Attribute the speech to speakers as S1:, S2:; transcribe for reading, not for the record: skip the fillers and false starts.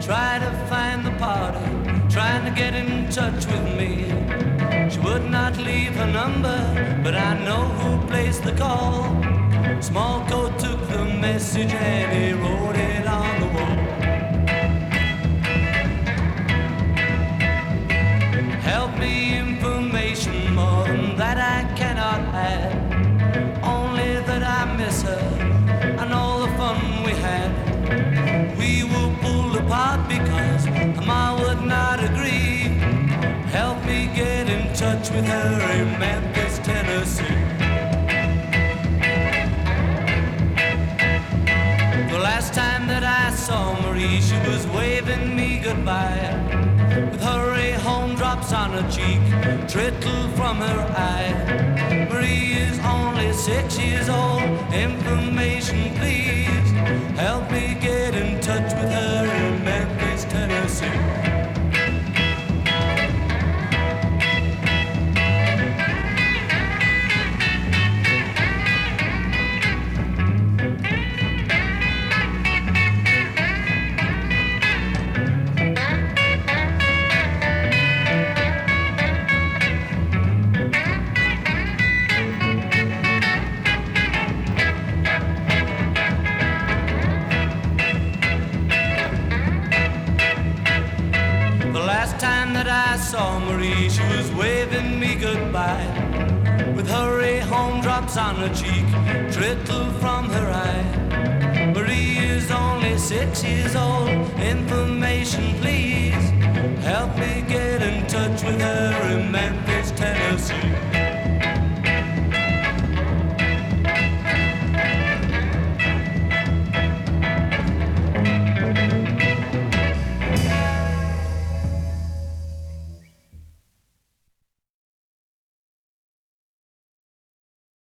S1: Try to find the party, trying to get in touch with me. She would not leave her number, but I know who placed the call. Small coat took the message and he wrote it on the wall. Help me, information more than that I cannot add. Only that I miss her and all the fun we had. We were pulled apart because Ma would not agree. Help me get in touch with her in Memphis, Tennessee. The last time that I saw Marie, she was waving me goodbye. With hurry home drops on her cheek, trickle from her eye. Marie is only 6 years old, information please. Help me get in touch with her in Memphis, Tennessee. I saw Marie, she was waving me goodbye. With hurry home drops on her cheek, trickle from her eye. Marie is only 6 years old, information please.